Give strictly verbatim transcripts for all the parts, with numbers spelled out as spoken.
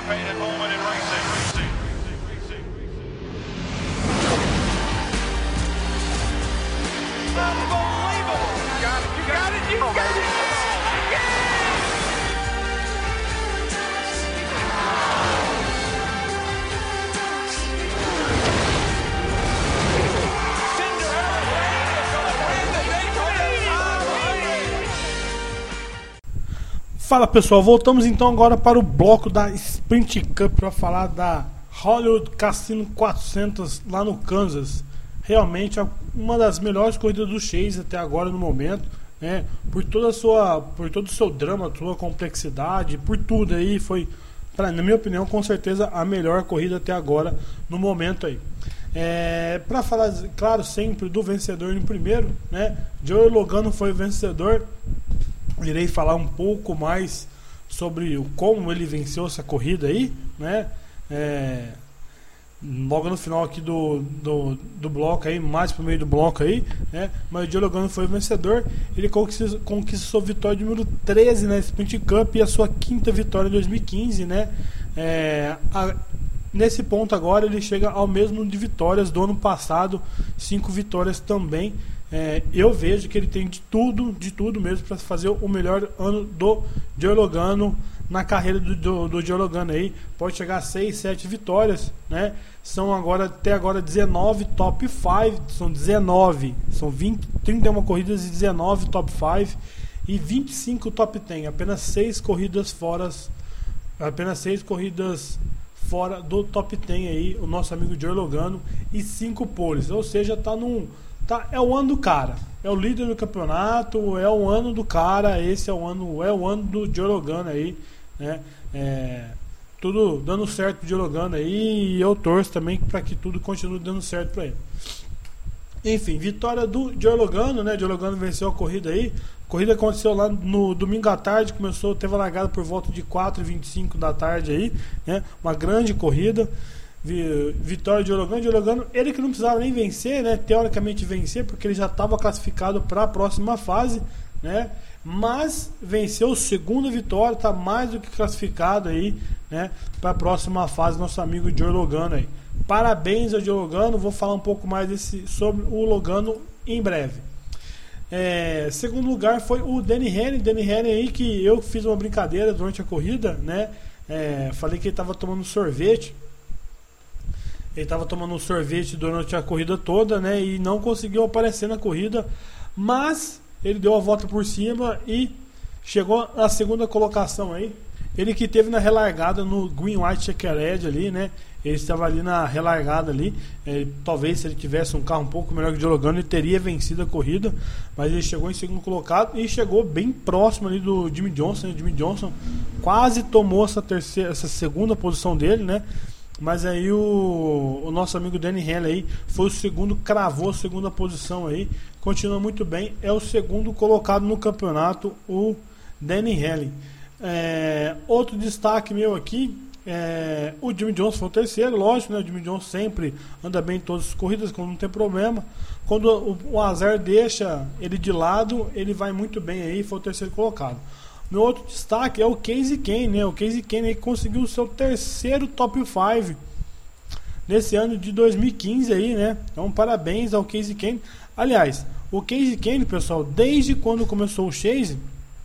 anticipated moment in racing. Unbelievable! You got it, you got it, you got it! Fala pessoal, voltamos então agora para o bloco da Sprint Cup para falar da Hollywood Casino quatrocentos lá no Kansas. Realmente uma das melhores corridas do Chase até agora no momento, né? Por toda a sua, por todo o seu drama, sua complexidade, por tudo aí foi, pra, na minha opinião, com certeza a melhor corrida até agora no momento aí. É, para falar, claro, sempre do vencedor no primeiro, né? Joey Logano foi o vencedor. Irei falar um pouco mais sobre o, como ele venceu essa corrida aí, né? É, logo no final aqui do, do, do bloco aí, mais pro meio do bloco aí, né? Mas o Joey Logano foi o vencedor. Ele conquistou, conquistou sua vitória número treze na Sprint Cup e a sua quinta vitória em dois mil e quinze, né? É, a, nesse ponto agora ele chega ao mesmo de vitórias do ano passado, cinco vitórias também. É, eu vejo que ele tem de tudo, de tudo mesmo para fazer o melhor ano do Joey Logano na carreira do, do, do Joey Logano aí. Pode chegar a seis, sete vitórias, né? São agora, até agora dezenove top cinco, são dezenove, são vinte, trinta e uma corridas e dezenove top cinco e vinte e cinco top dez, apenas seis corridas fora, apenas seis corridas fora do top dez aí, o nosso amigo Joey Logano, e cinco poles, ou seja, tá num Tá, é o ano do cara, é o líder do campeonato, é o ano do cara, esse é o ano, é o ano do Joey Logano aí, né? É, tudo dando certo pro Joey Logano aí, e eu torço também para que tudo continue dando certo para ele. Enfim, vitória do Joey Logano, né? Joey Logano venceu a corrida aí. A corrida aconteceu lá no domingo à tarde, começou, teve a largada por volta de quatro e vinte e cinco da tarde aí, né? Uma grande corrida. Vitória de Joey Logano, Joey Logano, ele que não precisava nem vencer, né? Teoricamente vencer, porque ele já estava classificado para a próxima fase, né? Mas venceu a segunda vitória, está mais do que classificado aí, né? Para a próxima fase, nosso amigo Joey Logano aí. Parabéns ao Joey Logano, vou falar um pouco mais desse, sobre o Logano em breve. É, segundo lugar foi o Denny Hamlin, Denny Hamlin aí, que eu fiz uma brincadeira durante a corrida, né? É, falei que ele estava tomando sorvete. Ele estava tomando um sorvete durante a corrida toda, né? E não conseguiu aparecer na corrida. Mas ele deu a volta por cima e chegou na segunda colocação aí. Ele que teve na relargada no Green White Checkered ali, né? Ele estava ali na relargada ali. É, talvez se ele tivesse um carro um pouco melhor que o Joey Logano, ele teria vencido a corrida. Mas ele chegou em segundo colocado e chegou bem próximo ali do Jimmy Johnson. Né? Jimmy Johnson quase tomou essa, terceira, essa segunda posição dele, né? Mas aí o, o nosso amigo Denny Hamlin aí foi o segundo, cravou a segunda posição aí, continua muito bem, é o segundo colocado no campeonato, o Denny Hamlin. É, outro destaque meu aqui, é, o Jimmy Johnson foi o terceiro, lógico, né? O Jimmy Johnson sempre anda bem em todas as corridas, quando não tem problema. Quando o, o azar deixa ele de lado, ele vai muito bem aí, foi o terceiro colocado. Meu outro destaque é o Kasey Kahne, né? O Kasey Kahne conseguiu o seu terceiro top cinco nesse ano de dois mil e quinze aí, né? Então parabéns ao Kasey Kahne. Aliás, o Kasey Kahne, pessoal, desde quando começou o Chase,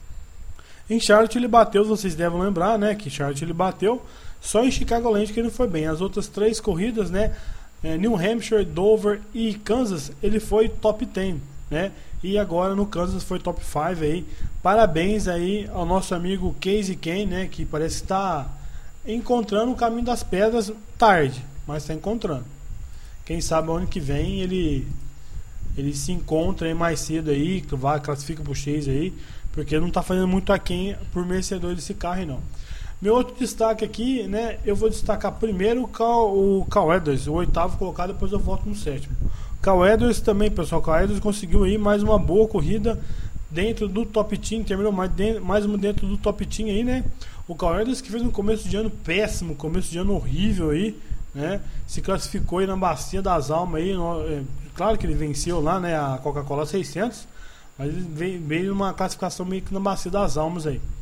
em Charlotte ele bateu, vocês devem lembrar, né? Que Charlotte ele bateu, só em Chicagoland que ele foi bem. As outras três corridas, né? É, New Hampshire, Dover e Kansas, ele foi top dez, né? E agora no Kansas foi top cinco aí. Parabéns aí ao nosso amigo Kasey Kahne, né? Que parece estar encontrando o caminho das pedras tarde, mas está encontrando. Quem sabe ano que vem ele ele se encontra aí mais cedo aí, que vai classifica pro Chase aí, porque não está fazendo muito aquém por merecedor desse carro aí não. Meu outro destaque aqui, né? Eu vou destacar primeiro o Cal, o Cal Edwards, o oitavo colocado, depois eu volto no sétimo. Cal Edwards também, pessoal. Cal Edwards conseguiu aí mais uma boa corrida dentro do top dez, terminou mais, dentro, mais uma dentro do top dez aí, né? O Cal Edwards que fez um começo de ano péssimo, começo de ano horrível aí, né? Se classificou aí na Bacia das Almas aí, no, é, claro que ele venceu lá, né? A Coca-Cola seiscentos, mas ele veio, veio numa classificação meio que na Bacia das Almas aí.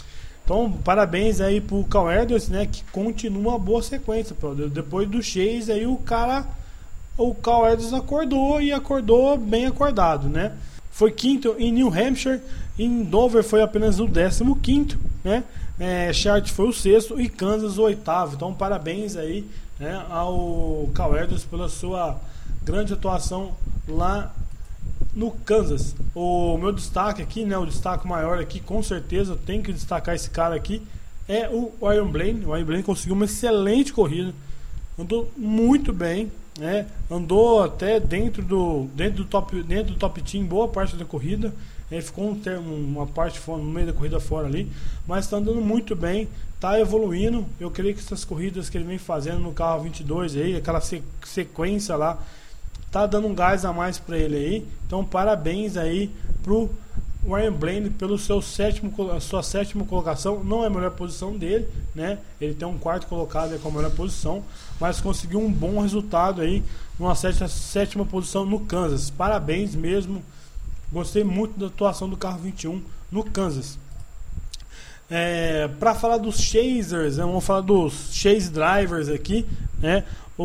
Então, parabéns aí pro Cal Edwards, né, que continua uma boa sequência, pô. Depois do Chase aí o cara, o Cal Edwards acordou e acordou bem acordado, né? Foi quinto em New Hampshire, em Dover foi apenas o décimo quinto, né? É, Charlotte foi o sexto e Kansas o oitavo. Então, parabéns aí, né, ao Cal Edwards pela sua grande atuação lá no Kansas. O meu destaque aqui, né, o destaque maior aqui, com certeza eu tenho que destacar esse cara aqui, é o Ryan Blaney. O Ryan Blaney conseguiu uma excelente corrida, andou muito bem, né, andou até dentro do dentro do top dentro do top team boa parte da corrida. Ele ficou um termo, uma parte fora, no meio da corrida fora ali, mas está andando muito bem, está evoluindo. Eu creio que essas corridas que ele vem fazendo no carro vinte e dois aí, aquela sequência lá, tá dando um gás a mais para ele aí. Então, parabéns aí pro Ryan Blaney pelo seu sétimo, a sua sétima colocação. Não é a melhor posição dele, né? Ele tem um quarto colocado aí com a melhor posição, mas conseguiu um bom resultado aí, numa sétima, sétima posição no Kansas. Parabéns mesmo. Gostei muito da atuação do carro vinte e um no Kansas. É, para falar dos Chasers, né, vamos falar dos Chase Drivers aqui, né?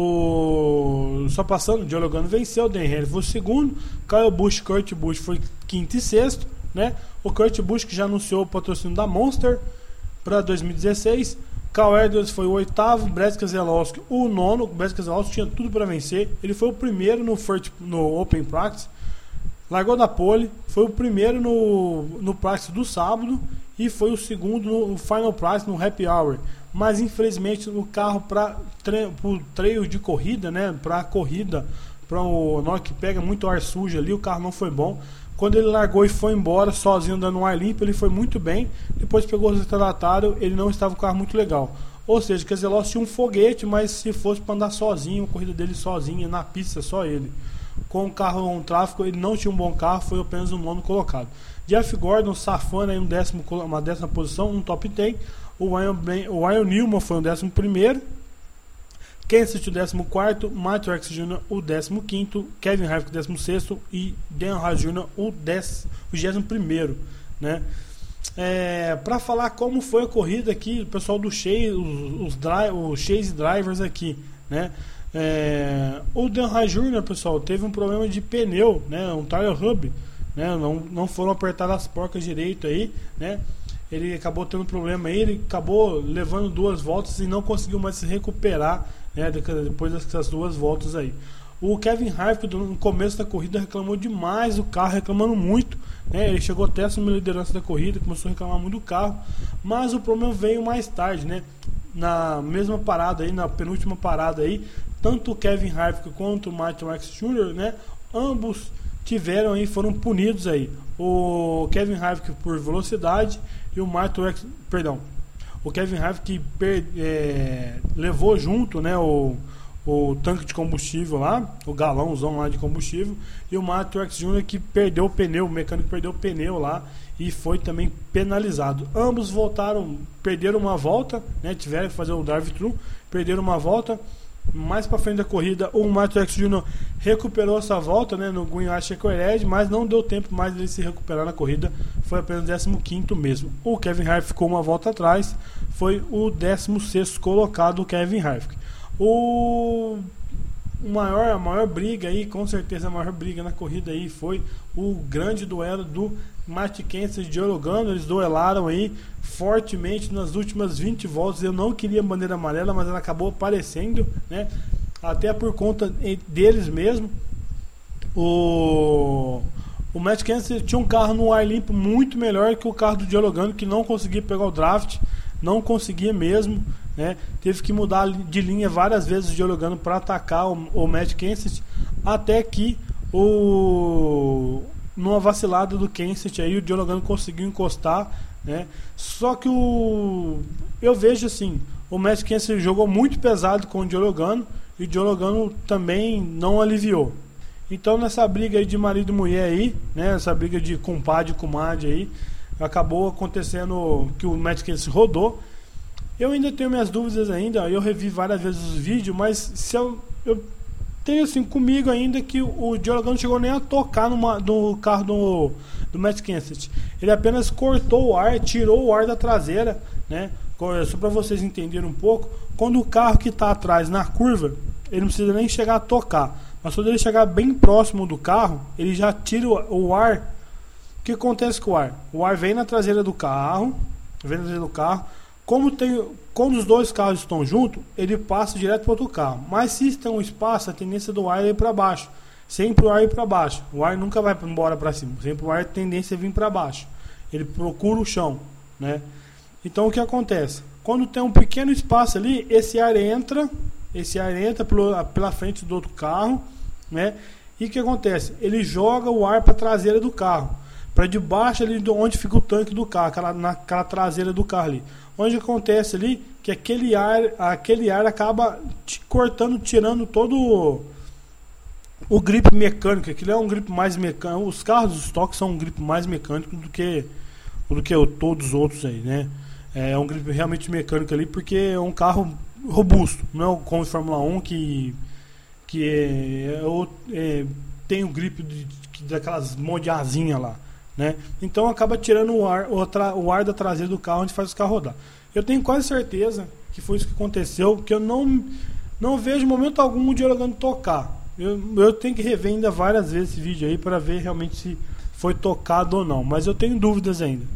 O, só passando, o Joe Logano venceu, o Dan Henry foi o segundo, Kyle Busch, Kurt Busch foi quinto e sexto, né? O Kurt Busch que já anunciou o patrocínio da Monster para dois mil e dezesseis. Cal Edwards foi o oitavo, Brad Keselowski o nono. O Brad Keselowski tinha tudo para vencer, ele foi o primeiro no, first, no Open Practice, largou da pole, foi o primeiro no, no practice do sábado e foi o segundo no Final Practice no Happy Hour. Mas infelizmente no carro para o treino de corrida, né, para a corrida, para o na hora que pega muito ar sujo ali, o carro não foi bom. Quando ele largou e foi embora sozinho dando um ar limpo, ele foi muito bem. Depois pegou o retardatário, ele não estava com o carro muito legal. Ou seja, que Keselowski tinha um foguete, mas se fosse para andar sozinho, a corrida dele sozinha na pista, só ele. Com o carro um tráfego, ele não tinha um bom carro, foi apenas um nono colocado. Jeff Gordon safando aí um décimo, uma décima posição, um top dez. O Ryan, o Ryan Newman foi o décimo primeiro, Kenseth o décimo quarto, Matt Rex Júnior o décimo quinto, Kevin Harvick o décimo sexto e Dan Haas Júnior o vigésimo primeiro, né? É, para falar como foi a corrida aqui, o pessoal do Chase, os, os, dri, os Chase Drivers aqui, né? É, o Dan Haas Júnior, pessoal, teve um problema de pneu, né? Um tire hub, né? Não, não foram apertadas as porcas direito aí, né? Ele acabou tendo problema aí, ele acabou levando duas voltas e não conseguiu mais se recuperar, né, depois dessas duas voltas aí. O Kevin Harvick no começo da corrida reclamou demais do carro, reclamando muito, né? Ele chegou até a assumir a liderança da corrida, começou a reclamar muito do carro, mas o problema veio mais tarde, né? Na mesma parada aí, na penúltima parada aí, tanto o Kevin Harvick quanto o Martin Truex Júnior, né, ambos tiveram aí, foram punidos aí. O Kevin Harvick por velocidade e o Martin Truex, perdão, o Kevin Harvick per, é, levou junto, né, o, o tanque de combustível lá, o galãozão lá de combustível, e o Martin Truex Júnior que perdeu o pneu, o mecânico perdeu o pneu lá e foi também penalizado. Ambos voltaram, perderam uma volta, né, tiveram que fazer o drive-thru, perderam uma volta. Mais para frente da corrida, o Martin Truex Júnior recuperou essa volta, né, no Greenwich Checkered, mas não deu tempo mais dele se recuperar na corrida, foi apenas décimo quinto mesmo. O Kevin Harvick ficou uma volta atrás, foi o décimo sexto colocado, o Kevin Harvick. O maior, a maior briga aí, com certeza a maior briga na corrida aí foi o grande duelo do Matt Kenseth e Joe Logano. Eles duelaram aí fortemente nas últimas vinte voltas. Eu não queria bandeira amarela, mas ela acabou aparecendo, né? Até por conta deles mesmo. O, o Matt Kenseth tinha um carro no ar limpo muito melhor que o carro do Joe Logano, que não conseguia pegar o draft, não conseguia mesmo, né? Teve que mudar de linha várias vezes o Joe Logano para atacar o, o Matt Kenseth, até que o numa vacilada do Kenseth aí o Joe Logano conseguiu encostar, né? Só que o eu vejo assim, o Matt Kenseth jogou muito pesado com o Joe Logano e o Joe Logano também não aliviou. Então nessa briga aí de marido e mulher aí, né, essa briga de compadre e comadre aí, acabou acontecendo que o Matt Kenseth rodou. Eu ainda tenho minhas dúvidas ainda, eu revi várias vezes os vídeos, mas se eu, eu tenho assim comigo ainda que o Joe Logano chegou nem a tocar numa, no carro do, do Matt Kenseth. Ele apenas cortou o ar, tirou o ar da traseira, né? Só para vocês entenderem um pouco, quando o carro que está atrás na curva, ele não precisa nem chegar a tocar, mas quando ele chegar bem próximo do carro, ele já tira o, o ar. O que acontece com o ar? O ar vem na traseira do carro, vem na traseira do carro. Como tem, quando os dois carros estão juntos, ele passa direto para outro carro. Mas se tem um espaço, a tendência do ar é ir para baixo. Sempre o ar ir para baixo. O ar nunca vai embora para cima. Sempre o ar tem tendência a vir para baixo. Ele procura o chão, né? Então o que acontece? Quando tem um pequeno espaço ali, esse ar entra, esse ar entra pelo, pela frente do outro carro, né? E o que acontece? Ele joga o ar para a traseira do carro, para debaixo ali de onde fica o tanque do carro, aquela, naquela traseira do carro ali. Onde acontece ali que aquele ar, aquele ar acaba te cortando, tirando todo o, o grip mecânico. Aquilo é um grip mais mecânico. Os carros do estoque são um grip mais mecânico do que, do que o, todos os outros aí, né? É um grip realmente mecânico ali, porque é um carro robusto, não é como o Fórmula um que, que é, é, é, tem o grip de, de, daquelas moldeazinhas lá, né? Então acaba tirando o ar, o, tra, o ar da traseira do carro onde faz o carro rodar. Eu tenho quase certeza que foi isso que aconteceu, que eu não, não vejo momento algum o dialogando tocar. Eu, eu tenho que rever ainda várias vezes esse vídeo aí para ver realmente se foi tocado ou não, mas eu tenho dúvidas ainda.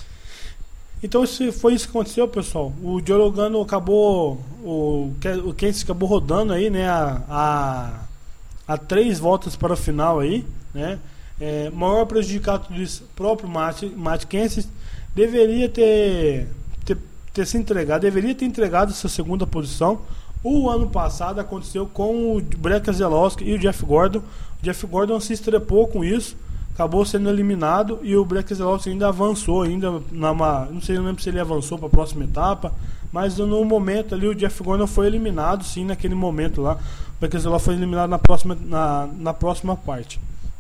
Então se foi isso que aconteceu, pessoal. O dialogando acabou, o, o Casey acabou rodando aí, né, a, a, a três voltas para o final aí, né? É, maior prejudicado disso, próprio Matt, Matt Kenseth deveria ter, ter, ter se entregado, deveria ter entregado essa segunda posição. O ano passado aconteceu com o Brad Keselowski e o Jeff Gordon. O Jeff Gordon se estrepou com isso, acabou sendo eliminado, e o Brad Keselowski ainda avançou, ainda numa, não sei, não lembro se ele avançou para a próxima etapa, mas no momento ali o Jeff Gordon foi eliminado, sim, naquele momento lá. O Brad Keselowski foi eliminado na próxima, na, na próxima parte.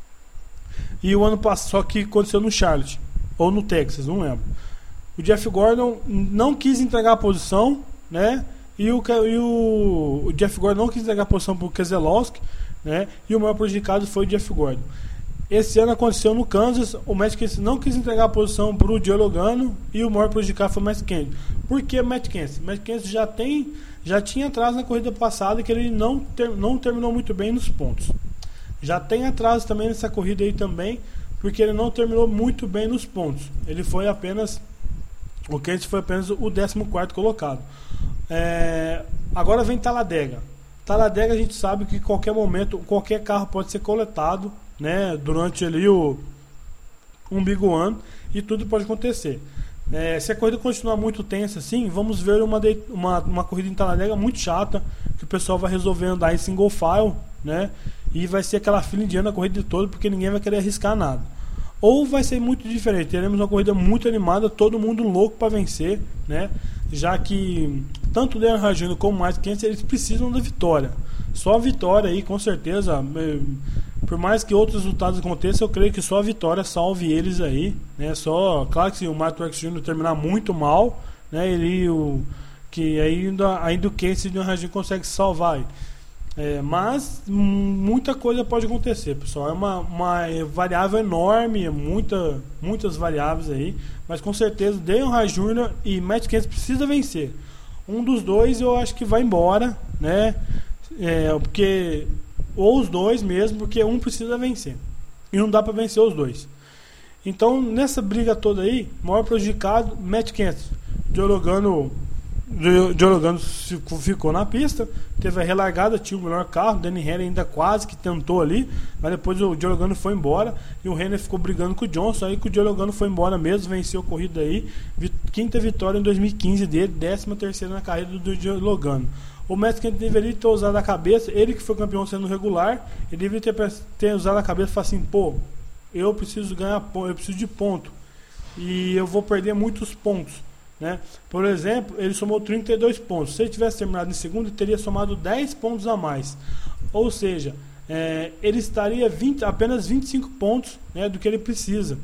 E o ano passado, só que aconteceu no Charlotte ou no Texas, não lembro. O Jeff Gordon não quis entregar a posição, né? E o, e o, o Jeff Gordon não quis entregar a posição para o Keselowski, né? E o maior prejudicado foi o Jeff Gordon. Esse ano aconteceu no Kansas, o Matt Kenseth não quis entregar a posição para o Joey Logano e o maior prejudicado foi o Matt Kenseth. Por que Matt Kenseth? Matt Kenseth já tem, já tinha atraso na corrida passada, que ele não, ter, não terminou muito bem nos pontos. Já tem atraso também nessa corrida aí também, porque ele não terminou muito bem nos pontos. Ele foi apenas, o Kenseth foi apenas o décimo quarto colocado. É, agora vem Talladega. Talladega a gente sabe que em qualquer momento, qualquer carro pode ser coletado, né, durante ali o um Big One, e tudo pode acontecer. É, se a corrida continuar muito tensa assim, vamos ver uma, de, uma, uma corrida em Talladega muito chata, que o pessoal vai resolver andar em single file, né, e vai ser aquela fila indiana a corrida toda, porque ninguém vai querer arriscar nada. Ou vai ser muito diferente, teremos uma corrida muito animada, todo mundo louco para vencer, né, já que tanto o Daniel Ricciardo como o Matt Kenseth, eles precisam da vitória. Só a vitória aí, com certeza, por mais que outros resultados aconteçam, eu creio que só a vitória salve eles aí, né? Só, claro que se o Matt Júnior terminar muito mal, né, ele o que ainda ainda o Kenseth e o Ricciardo consegue salvar aí. É, mas muita coisa pode acontecer, pessoal. É uma, uma variável enorme, muita, muitas variáveis aí, mas com certeza Daniel Ricciardo Júnior e Matt Kenseth precisa vencer. Um dos dois eu acho que vai embora, né? É, porque ou os dois mesmo, porque um precisa vencer e não dá para vencer os dois. Então nessa briga toda aí, maior prejudicado Matt Kenseth. Joey Logano Joey Logano ficou na pista, teve a relargada, tinha o melhor carro. Danny Henry ainda quase que tentou ali, mas depois o Joey Logano foi embora e o Henry ficou brigando com o Johnson, aí que o Joey Logano foi embora mesmo, venceu a corrida aí, quinta vitória em dois mil e quinze dele, décima terceira na carreira do Joey Logano. O Matt Kenseth deveria ter usado a cabeça, ele que foi campeão sendo regular, ele deveria ter, ter usado a cabeça e falar assim, pô, eu preciso ganhar ponto, eu preciso de ponto e eu vou perder muitos pontos, né? Por exemplo, ele somou trinta e dois pontos. Se ele tivesse terminado em segundo, ele teria somado dez pontos a mais. Ou seja, é, ele estaria vinte, apenas vinte e cinco pontos, né, do que ele precisa.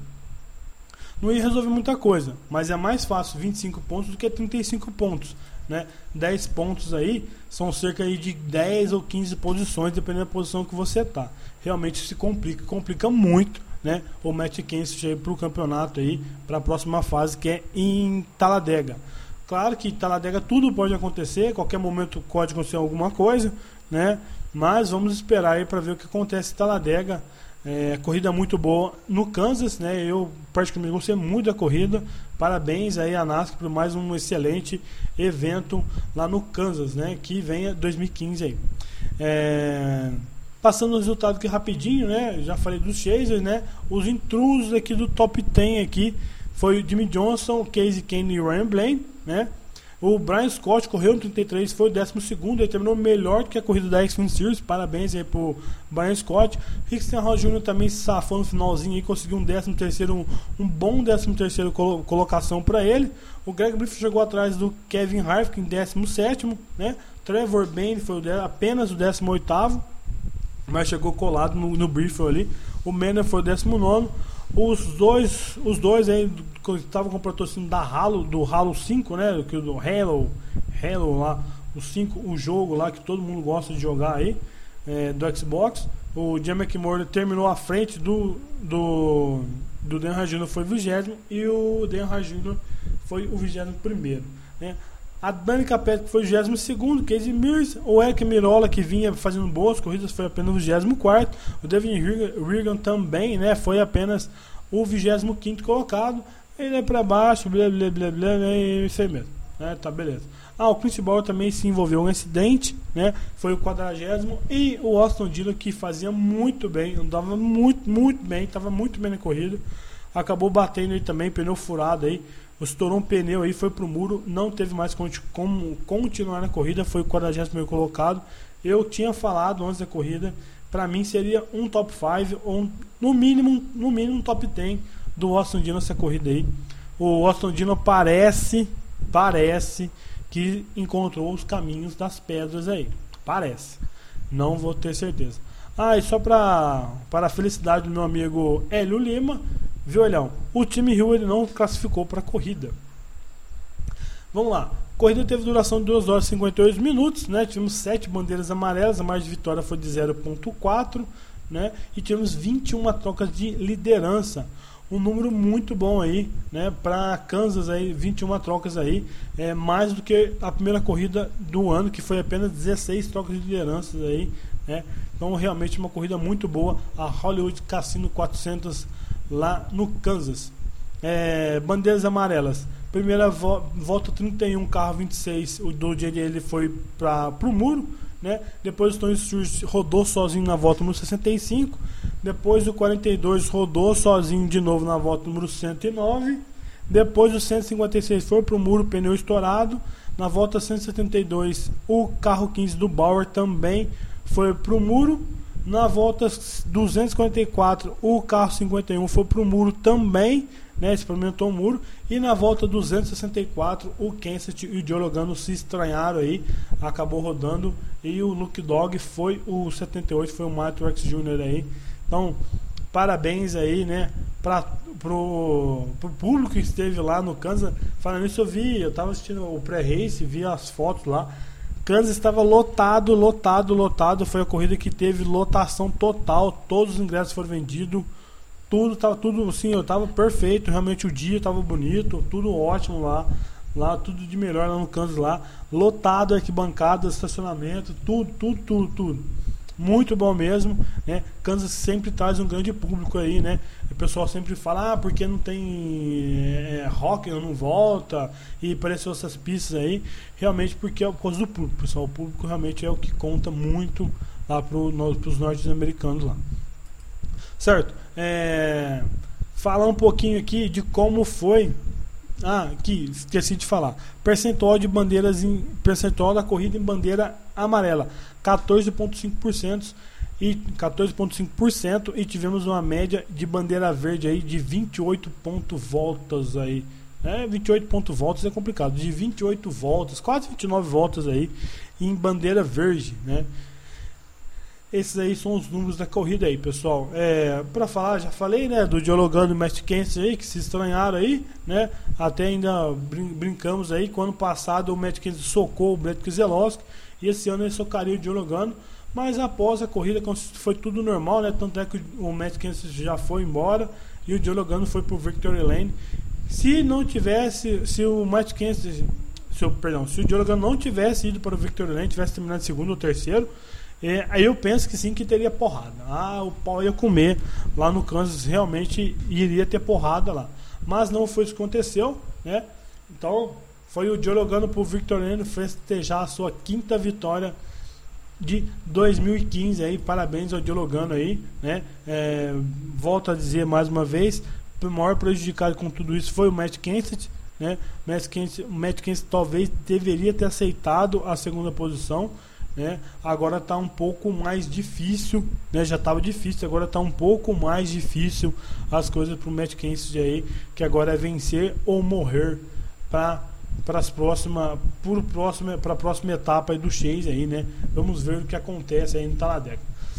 Não ia resolver muita coisa, mas é mais fácil vinte e cinco pontos do que trinta e cinco pontos, né? dez pontos aí são cerca aí de dez ou quinze posições, dependendo da posição que você está. Realmente se complica, complica muito, né, o Matt Kenseth para o campeonato aí, para a próxima fase, que é em Talladega. Claro que Talladega tudo pode acontecer, qualquer momento pode acontecer alguma coisa, né? Mas vamos esperar aí para ver o que acontece em Talladega. É, corrida muito boa no Kansas, né? Eu particularmente gostei muito da corrida. Parabéns aí a NASCAR por mais um excelente evento lá no Kansas, né? Que venha dois mil e quinze aí. É... Passando o resultado aqui rapidinho, né? Já falei dos Chasers, né? Os intrusos aqui do top dez aqui foi o Jimmy Johnson, Casey Kane e Ryan Blaney, né? O Brian Scott correu no trinta e três, foi o décimo segundo, ele terminou melhor do que a corrida da Xfinity Series. Parabéns aí pro Brian Scott. Rick Stenhouse Júnior também se safou no finalzinho e conseguiu um décimo terceiro, um, um bom décimo terceiro colo colocação para ele. O Greg Bliff chegou atrás do Kevin Harvick em décimo sétimo, né? Trevor Bayne foi o de, apenas o décimo oitavo, mas chegou colado no, no briefing ali. O Manor foi o décimo nono. Os dois, os dois aí que estavam com o patrocínio da Halo, do Halo cinco, né? Do, do Halo, Halo lá, o cinco, o jogo lá que todo mundo gosta de jogar aí, é, do Xbox. O Jim McMurray terminou à frente do do, do Dan Ragino, foi o vigésimo, e o Dan Ragino foi o vigésimo primeiro, né? A Danica Patrick foi o vigésimo segundo, Casey Mears. O Eric Mirola, que vinha fazendo boas corridas, foi apenas o vigésimo quarto. O Devin Regan também, né, foi apenas o vigésimo quinto colocado. Ele é para baixo, blá blá blá blá, é isso aí mesmo, né, tá beleza. Ah, o Chris Bauer também se envolveu em um acidente, né, foi o quadragésimo. E o Austin Dillon, que fazia muito bem, andava muito, muito bem, estava muito bem na corrida, acabou batendo aí também, pneu furado aí. Estourou um pneu aí, foi pro muro, não teve mais como continuar na corrida, foi o quadragésimo primeiro colocado. Eu tinha falado antes da corrida, para mim seria um top cinco ou um, no mínimo, no mínimo um top dez do Austin Dillon nessa corrida aí. O Austin Dillon parece, parece que encontrou os caminhos das pedras aí. Parece. Não vou ter certeza. Ah, e só para para a felicidade do meu amigo Hélio Lima, viu, Elhão? O time Hill ele não classificou para a corrida. Vamos lá. A corrida teve duração de duas horas e cinquenta e oito minutos, né? Tivemos sete bandeiras amarelas, a margem de vitória foi de zero ponto quatro, né? E tivemos vinte e uma trocas de liderança. Um número muito bom aí, né? Para Kansas aí, vinte e uma trocas aí, é mais do que a primeira corrida do ano, que foi apenas dezesseis trocas de lideranças aí, né? Então realmente uma corrida muito boa, a Hollywood Casino quatrocentos lá no Kansas. É, bandeiras amarelas. Primeira vo volta trinta e um, carro vinte e seis, o do J D ele foi para o muro, né? Depois o Tony Stewart rodou sozinho na volta número sessenta e cinco. Depois o quarenta e dois rodou sozinho de novo na volta número cento e nove. Depois o cento e cinquenta e seis foi para o muro, pneu estourado. Na volta cento e setenta e dois, o carro quinze do Bauer também foi para o muro. Na volta duzentos e quarenta e quatro, o carro cinquenta e um foi para o muro também, né, experimentou o muro. E na volta duzentos e sessenta e quatro, o Kenseth e o Joe Logano se estranharam aí, acabou rodando. E o Luke Dog foi o setenta e oito, foi o Matt Rex Júnior aí. Então, parabéns aí, né, para pro, pro público que esteve lá no Kansas. Falando isso, eu vi, eu tava assistindo o pré-race, vi as fotos lá. Kansas estava lotado, lotado, lotado. Foi a corrida que teve lotação total. Todos os ingressos foram vendidos. Tudo tava tudo assim, eu tava perfeito. Realmente o dia tava bonito, tudo ótimo lá. Lá tudo de melhor lá no Kansas lá. Lotado, arquibancada, estacionamento, tudo, tudo, tudo, tudo. Muito bom mesmo, né? Kansas sempre traz um grande público aí, né? O pessoal sempre fala, ah, porque não tem é, rock, não volta, e apareceu essas pistas aí. Realmente porque é por causa do público, pessoal. O público realmente é o que conta muito lá para os norte-americanos lá. Certo? É, falar um pouquinho aqui de como foi. Ah, aqui, esqueci de falar. Percentual de bandeiras em percentual da corrida em bandeira amarela, quatorze vírgula cinco por cento e quatorze vírgula cinco por cento e tivemos uma média de bandeira verde aí de vinte e oito ponto voltas aí. É, vinte e oito ponto voltas é complicado, de vinte e oito voltas, quase vinte e nove voltas aí em bandeira verde, né? Esses aí são os números da corrida aí, pessoal. É, para falar, já falei, né, do Joe Logano e Matt Kenseth aí, que se estranharam aí, né? Até ainda brin brincamos aí, que o ano passado o Matt Kenseth socou o Brad Keselowski, e esse ano ele socaria o Joe Logano, mas após a corrida foi tudo normal, né? Tanto é que o Matt Kenseth já foi embora e o Joe Logano foi pro Victory Lane. Se não tivesse, se o Matt Kenseth se o, perdão, se o Joe Logano não tivesse ido para o Victory Lane, tivesse terminado em segundo ou terceiro, é, aí eu penso que sim, que teria porrada. Ah, o pau ia comer lá no Kansas, realmente iria ter porrada lá. Mas não foi isso que aconteceu, né? Então foi o Joe Logano para o Victory Lane festejar a sua quinta vitória de dois mil e quinze aí. Parabéns ao Joe Logano aí, né? É, volto a dizer mais uma vez, o maior prejudicado com tudo isso foi o Matt Kenseth, né? Matt Kenseth, o Matt Kenseth talvez deveria ter aceitado a segunda posição, né? Agora está um pouco mais difícil, né? Já estava difícil, agora está um pouco mais difícil as coisas para o Matt Kenseth aí, que agora é vencer ou morrer para para as próximas para próxima, a próxima etapa aí do Chase aí, né? Vamos ver o que acontece aí no Talladega.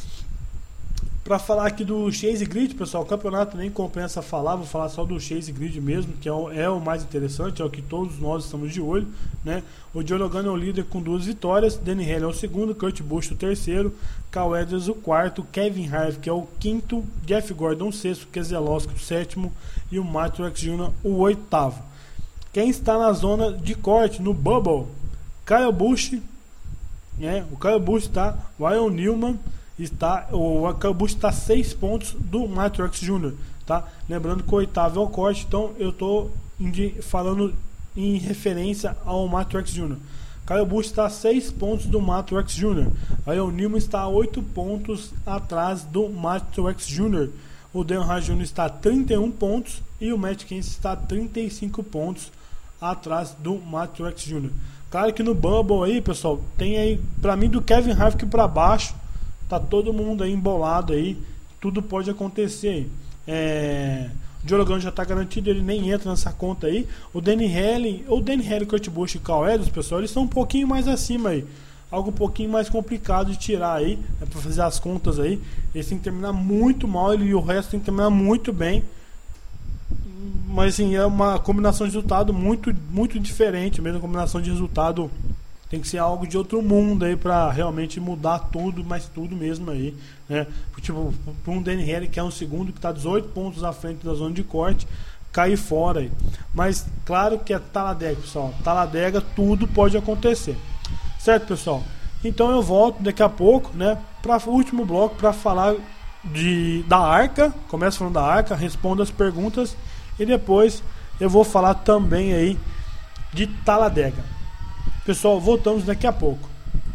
Para falar aqui do Chase Grid, pessoal, o campeonato nem compensa falar, vou falar só do Chase Grid mesmo, que é o, é o mais interessante, é o que todos nós estamos de olho, né? O Joe Logano é o líder com duas vitórias, Danny Hamlin é o segundo, Kurt Busch o terceiro, Kyle Edwards o quarto, Kevin Harvick é o quinto, Jeff Gordon o sexto, Keselowski o sétimo e o Martin Truex Júnior o oitavo. Quem está na zona de corte, no bubble, Kyle Busch, né? O Kyle Busch está, o Ryan Newman está, o Kyle Busch está a seis pontos do Martin Truex Júnior, tá? Lembrando que o oitavo é o corte, então eu estou falando em referência ao Martin Truex Júnior Kyle Busch está a seis pontos do Martin Truex Júnior Ryan Newman está a oito pontos atrás do Martin Truex Júnior O Dale Earnhardt Júnior está a trinta e um pontos e o Matt Kenseth está a trinta e cinco pontos atrás do Martin Truex Júnior Claro que no Bubble aí, pessoal, tem aí, pra mim, do Kevin Harvick pra baixo, tá todo mundo aí embolado aí, tudo pode acontecer aí. É, o Joe Logano já tá garantido, ele nem entra nessa conta aí. O Danny Hamlin, o Danny Hamlin, Kurt Busch e Kyle Edwards, pessoal, eles estão um pouquinho mais acima aí. Algo um pouquinho mais complicado de tirar aí, é pra fazer as contas aí. Eles têm que terminar muito mal e o resto tem que terminar muito bem. Mas assim, é uma combinação de resultado muito, muito diferente. Mesmo a combinação de resultado tem que ser algo de outro mundo aí pra realmente mudar tudo, mas tudo mesmo aí, né? Tipo, para um Danny Hamlin que é um segundo, que tá dezoito pontos à frente da zona de corte, cair fora aí. Mas claro que é Talladega, pessoal. Talladega, tudo pode acontecer. Certo, pessoal? Então eu volto daqui a pouco, né, para o último bloco para falar de, da Arca. Começo falando da Arca, respondo as perguntas e depois eu vou falar também aí de Talladega. Pessoal, voltamos daqui a pouco.